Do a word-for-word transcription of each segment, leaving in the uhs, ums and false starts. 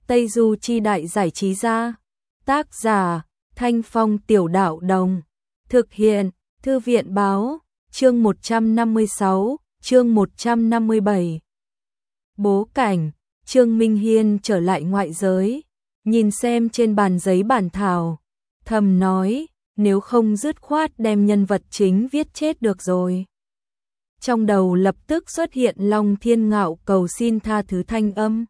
Tây Du Chi Đại Giải Trí Gia. Tác giả Thanh Phong Tiểu Đạo Đồng. Thực hiện Thư viện Báo. Chương một trăm năm mươi sáu, chương một trăm năm mươi bảy. Bố cảnh, Trương Minh Hiên trở lại ngoại giới, nhìn xem trên bàn giấy bản thảo, thầm nói, nếu không dứt khoát đem nhân vật chính viết chết được rồi. Trong đầu lập tức xuất hiện Long Thiên Ngạo cầu xin tha thứ thanh âm.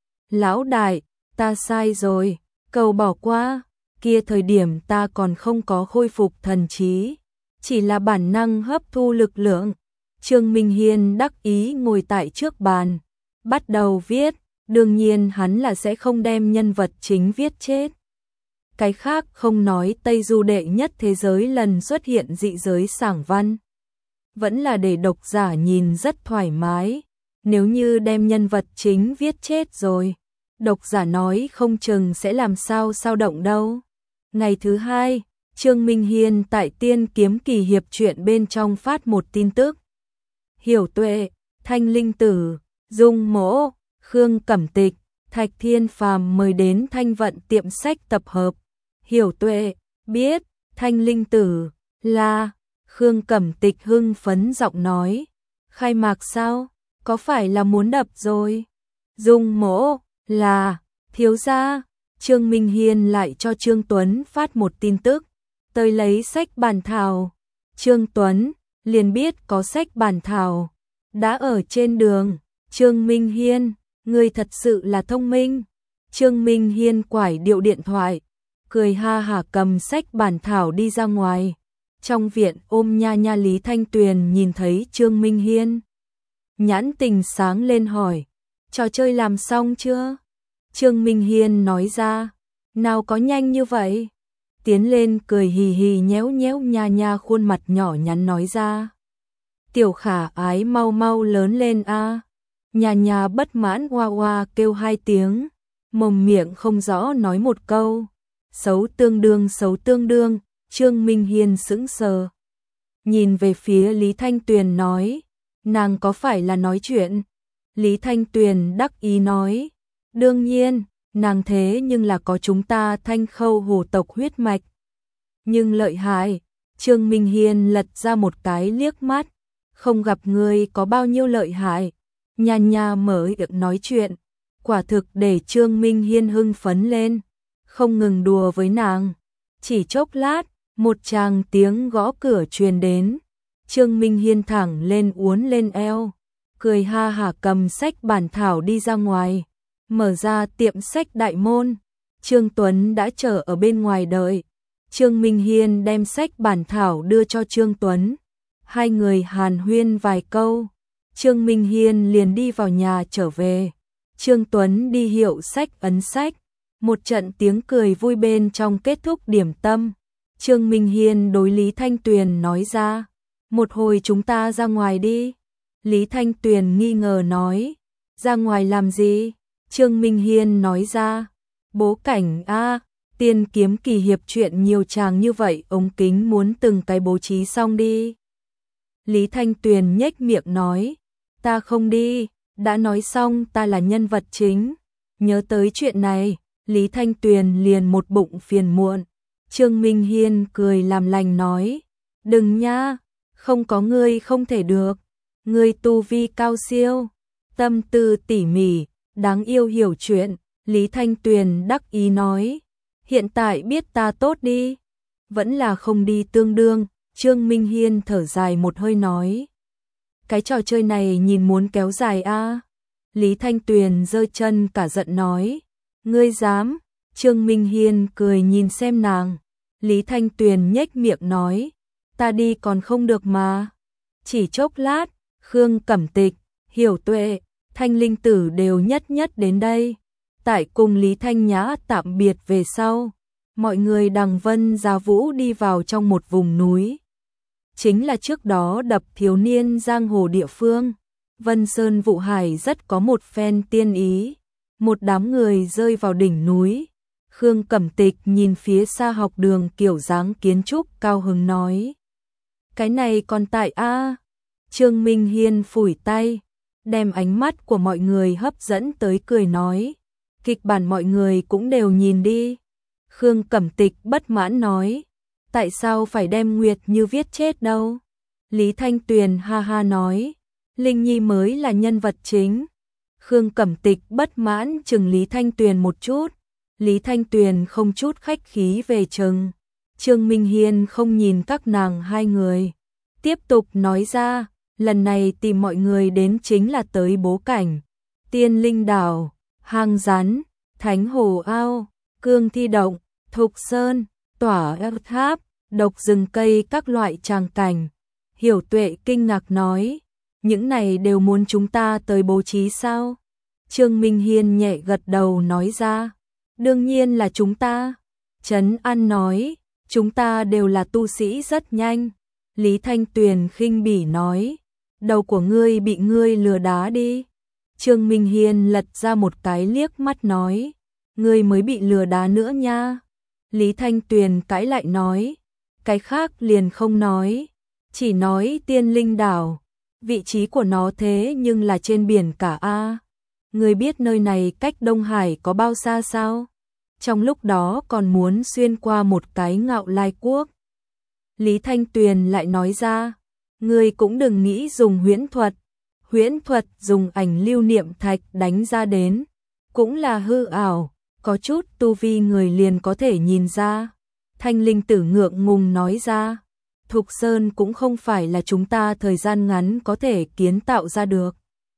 Lão đại, ta sai rồi, cầu bỏ qua, kia thời điểm ta còn không có khôi phục thần trí, chỉ là bản năng hấp thu lực lượng. Trương Minh Hiên đắc ý ngồi tại trước bàn, bắt đầu viết, đương nhiên hắn là sẽ không đem nhân vật chính viết chết. Cái khác không nói Tây Du đệ nhất thế giới lần xuất hiện dị giới sảng văn, vẫn là để độc giả nhìn rất thoải mái, nếu như đem nhân vật chính viết chết rồi, độc giả nói không chừng sẽ làm sao sao động đâu. Ngày thứ hai, Trương Minh Hiên tại Tiên Kiếm Kỳ Hiệp truyện bên trong phát một tin tức. Hiểu Tuệ, Thanh Linh Tử, Dung Mỗ, Khương Cẩm Tịch, Thạch Thiên Phàm mời đến Thanh Vận tiệm sách tập hợp. Hiểu Tuệ, biết, Thanh Linh Tử, là, Khương Cẩm Tịch hưng phấn giọng nói. Khai mạc sao, có phải là muốn đập rồi? Dung Mỗ, là, thiếu gia. Trương Minh Hiên lại cho Trương Tuấn phát một tin tức. Tới lấy sách bản thảo. Trương Tuấn, liền biết có sách bản thảo. Đã ở trên đường. Trương Minh Hiên, người thật sự là thông minh. Trương Minh Hiên quải điệu điện thoại, cười ha hả cầm sách bản thảo đi ra ngoài. Trong viện ôm nha nha Lý Thanh Tuyền nhìn thấy Trương Minh Hiên, nhãn tình sáng lên hỏi, trò chơi làm xong chưa? Trương Minh Hiên nói ra, nào có nhanh như vậy? Tiến lên cười hì hì nhéo nhéo nha nha khuôn mặt nhỏ nhắn nói ra. Tiểu Khả Ái mau mau lớn lên a. Nha nha bất mãn hoa hoa kêu hai tiếng, mồm miệng không rõ nói một câu. Xấu tương đương xấu tương đương. Trương Minh Hiên sững sờ, nhìn về phía Lý Thanh Tuyền nói, nàng có phải là nói chuyện? Lý Thanh Tuyền đắc ý nói, đương nhiên, nàng thế nhưng là có chúng ta Thanh Khâu hồ tộc huyết mạch. Nhưng lợi hại, Trương Minh Hiên lật ra một cái liếc mắt, không gặp người có bao nhiêu lợi hại. Nha nha mới được nói chuyện, quả thực để Trương Minh Hiên hưng phấn lên, không ngừng đùa với nàng. Chỉ chốc lát, một tràng tiếng gõ cửa truyền đến. Trương Minh Hiên thẳng lên uốn lên eo, cười ha hả cầm sách bản thảo đi ra ngoài, mở ra tiệm sách đại môn. Trương Tuấn đã chờ ở bên ngoài đợi. Trương Minh Hiên đem sách bản thảo đưa cho Trương Tuấn. Hai người hàn huyên vài câu. Trương Minh Hiên liền đi vào nhà trở về. Trương Tuấn đi hiệu sách ấn sách. Một trận tiếng cười vui bên trong kết thúc điểm tâm. Trương Minh Hiên đối Lý Thanh Tuyền nói ra, một hồi chúng ta ra ngoài đi. Lý Thanh Tuyền nghi ngờ nói, ra ngoài làm gì? Trương Minh Hiên nói ra, bố cảnh a, Tiên Kiếm Kỳ Hiệp truyện nhiều chàng như vậy, ống kính muốn từng cái bố trí xong đi. Lý Thanh Tuyền nhếch miệng nói, ta không đi, đã nói xong ta là nhân vật chính. Nhớ tới chuyện này, Lý Thanh Tuyền liền một bụng phiền muộn. Trương Minh Hiên cười làm lành nói, đừng nha, không có ngươi không thể được, ngươi tu vi cao siêu, tâm tư tỉ mỉ, đáng yêu hiểu chuyện. Lý Thanh Tuyền đắc ý nói, hiện tại biết ta tốt đi, vẫn là không đi tương đương. Trương Minh Hiên thở dài một hơi nói, cái trò chơi này nhìn muốn kéo dài a. Lý Thanh Tuyền giơ chân cả giận nói, ngươi dám? Trương Minh Hiên cười nhìn xem nàng. Lý Thanh Tuyền nhếch miệng nói, ta đi còn không được mà. Chỉ chốc lát, Khương Cẩm Tịch, Hiểu Tuệ, Thanh Linh Tử đều nhất nhất đến đây. Tại cùng Lý Thanh Nhã tạm biệt về sau, mọi người đằng vân giá vũ đi vào trong một vùng núi. Chính là trước đó đập thiếu niên giang hồ địa phương. Vân Sơn Vụ Hải rất có một phen tiên ý. Một đám người rơi vào đỉnh núi. Khương Cẩm Tịch nhìn phía xa học đường kiểu dáng kiến trúc cao hứng nói, cái này còn tại a. Trương Minh Hiên phủi tay, đem ánh mắt của mọi người hấp dẫn tới cười nói, kịch bản mọi người cũng đều nhìn đi. Khương Cẩm Tịch bất mãn nói, tại sao phải đem Nguyệt Như viết chết đâu? Lý Thanh Tuyền ha ha nói, Linh Nhi mới là nhân vật chính. Khương Cẩm Tịch bất mãn chừng Lý Thanh Tuyền một chút, Lý Thanh Tuyền không chút khách khí về chừng. Trương Minh Hiên không nhìn các nàng hai người, tiếp tục nói ra, lần này tìm mọi người đến chính là tới bố cảnh, Tiên Linh Đảo, Hang Rắn, Thánh Hồ Ao, Cương Thi Động, Thục Sơn, Tỏa Eo Tháp, Độc Rừng Cây các loại tràng cảnh. Hiểu Tuệ kinh ngạc nói, những này đều muốn chúng ta tới bố trí sao? Trương Minh Hiên nhẹ gật đầu nói ra, đương nhiên là chúng ta. Trấn An nói, chúng ta đều là tu sĩ rất nhanh. Lý Thanh Tuyền khinh bỉ nói, đầu của ngươi bị ngươi lừa đá đi. Trương Minh Hiên lật ra một cái liếc mắt nói, ngươi mới bị lừa đá nữa nha. Lý Thanh Tuyền cãi lại nói, cái khác liền không nói, chỉ nói Tiên Linh Đảo, vị trí của nó thế nhưng là trên biển cả a. Ngươi biết nơi này cách Đông Hải có bao xa sao? Trong lúc đó còn muốn xuyên qua một cái Ngạo Lai quốc. Lý Thanh Tuyền lại nói ra, ngươi cũng đừng nghĩ dùng huyễn thuật, huyễn thuật dùng ảnh lưu niệm thạch đánh ra đến, cũng là hư ảo, có chút tu vi người liền có thể nhìn ra. Thanh Linh Tử ngượng ngùng nói ra, Thục Sơn cũng không phải là chúng ta thời gian ngắn có thể kiến tạo ra được.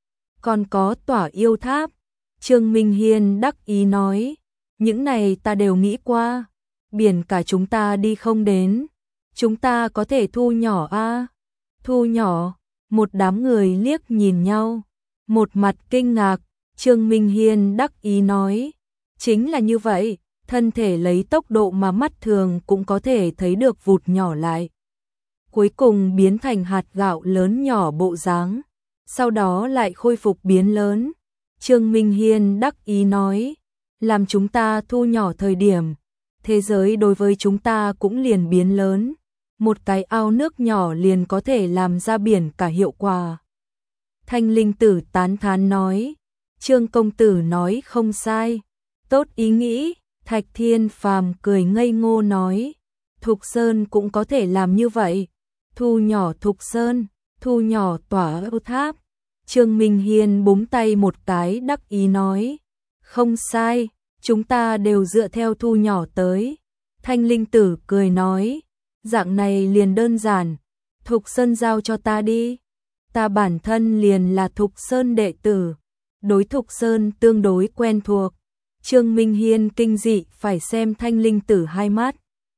Còn có Tỏa Yêu Tháp, Trương Minh Hiên đắc ý nói, những này ta đều nghĩ qua, biển cả chúng ta đi không đến, chúng ta có thể thu nhỏ a. Thu nhỏ, một đám người liếc nhìn nhau, một mặt kinh ngạc. Trương Minh Hiên đắc ý nói, chính là như vậy, thân thể lấy tốc độ mà mắt thường cũng có thể thấy được vụt nhỏ lại, cuối cùng biến thành hạt gạo lớn nhỏ bộ dáng, sau đó lại khôi phục biến lớn. Trương Minh Hiên đắc ý nói, làm chúng ta thu nhỏ thời điểm, thế giới đối với chúng ta cũng liền biến lớn, một cái ao nước nhỏ liền có thể làm ra biển cả hiệu quả. Thanh Linh Tử tán thán nói, Trương công tử nói không sai, tốt ý nghĩ. Thạch Thiên Phàm cười ngây ngô nói, Thục Sơn cũng có thể làm như vậy, thu nhỏ Thục Sơn, thu nhỏ Tỏa Ưu Tháp. Trương Minh Hiên búng tay một cái đắc ý nói, không sai, chúng ta đều dựa theo thu nhỏ tới. Thanh Linh Tử cười nói, dạng này liền đơn giản, Thục Sơn giao cho ta đi, ta bản thân liền là Thục Sơn đệ tử, đối Thục Sơn tương đối quen thuộc. Trương Minh Hiên kinh dị phải xem Thanh Linh Tử hai mắt,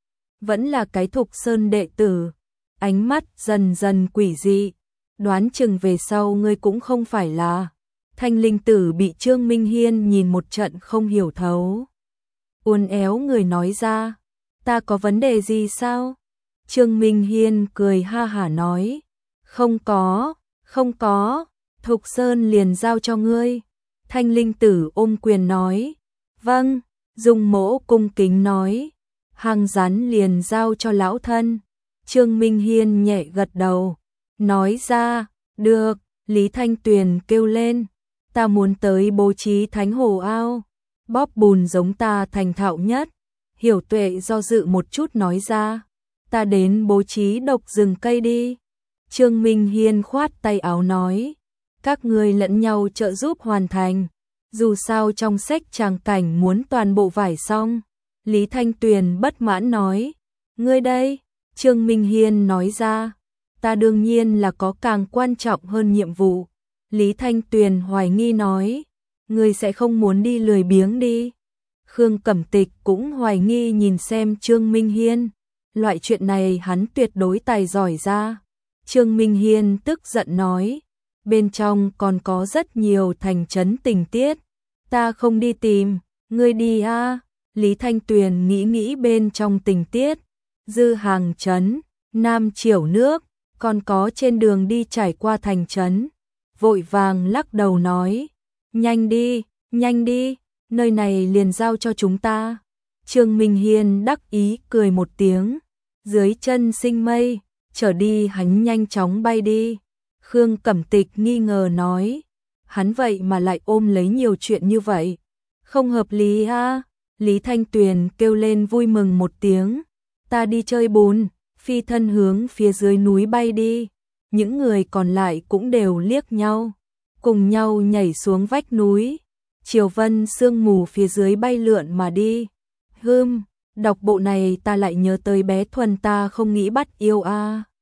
vẫn là cái Thục Sơn đệ tử, ánh mắt dần dần quỷ dị, đoán chừng về sau ngươi cũng không phải là. Thanh Linh Tử bị Trương Minh Hiên nhìn một trận không hiểu thấu, uốn éo người nói ra, ta có vấn đề gì sao? Trương Minh Hiên cười ha hả nói, không có, không có, Thục Sơn liền giao cho ngươi. Thanh Linh Tử ôm quyền nói, vâng. Dung Mỗ cung kính nói, Hang Rắn liền giao cho lão thân. Trương Minh Hiên nhẹ gật đầu, nói ra, được. Lý Thanh Tuyền kêu lên, ta muốn tới bố trí Thánh Hồ Ao, bóp bùn giống ta thành thạo nhất. Hiểu Tuệ do dự một chút nói ra, ta đến bố trí Độc Rừng Cây đi. Trương Minh Hiên khoát tay áo nói, các ngươi lẫn nhau trợ giúp hoàn thành, dù sao trong sách tràng cảnh muốn toàn bộ vải xong. Lý Thanh Tuyền bất mãn nói, ngươi đây. Trương Minh Hiên nói ra, ta đương nhiên là có càng quan trọng hơn nhiệm vụ. Lý Thanh Tuyền hoài nghi nói, ngươi sẽ không muốn đi lười biếng đi. Khương Cẩm Tịch cũng hoài nghi nhìn xem Trương Minh Hiên, loại chuyện này hắn tuyệt đối tài giỏi ra. Trương Minh Hiên tức giận nói, bên trong còn có rất nhiều thành trấn tình tiết, ta không đi tìm, ngươi đi a. Lý Thanh Tuyền nghĩ nghĩ bên trong tình tiết, Dư Hàng trấn, Nam Triểu nước, còn có trên đường đi trải qua thành trấn, vội vàng lắc đầu nói, nhanh đi, nhanh đi, nơi này liền giao cho chúng ta. Trương Minh Hiên đắc ý cười một tiếng, dưới chân sinh mây, trở đi hắn nhanh chóng bay đi. Khương Cẩm Tịch nghi ngờ nói, hắn vậy mà lại ôm lấy nhiều chuyện như vậy, Không hợp lý a. Lý Thanh Tuyền kêu lên vui mừng một tiếng. Ta đi chơi bùn, phi thân hướng phía dưới núi bay đi. Những người còn lại cũng đều liếc nhau, cùng nhau nhảy xuống vách núi. Triều Vân sương mù phía dưới bay lượn mà đi. Hừm, đọc bộ này ta lại nhớ tới bé Thuần ta không nghĩ bắt yêu a.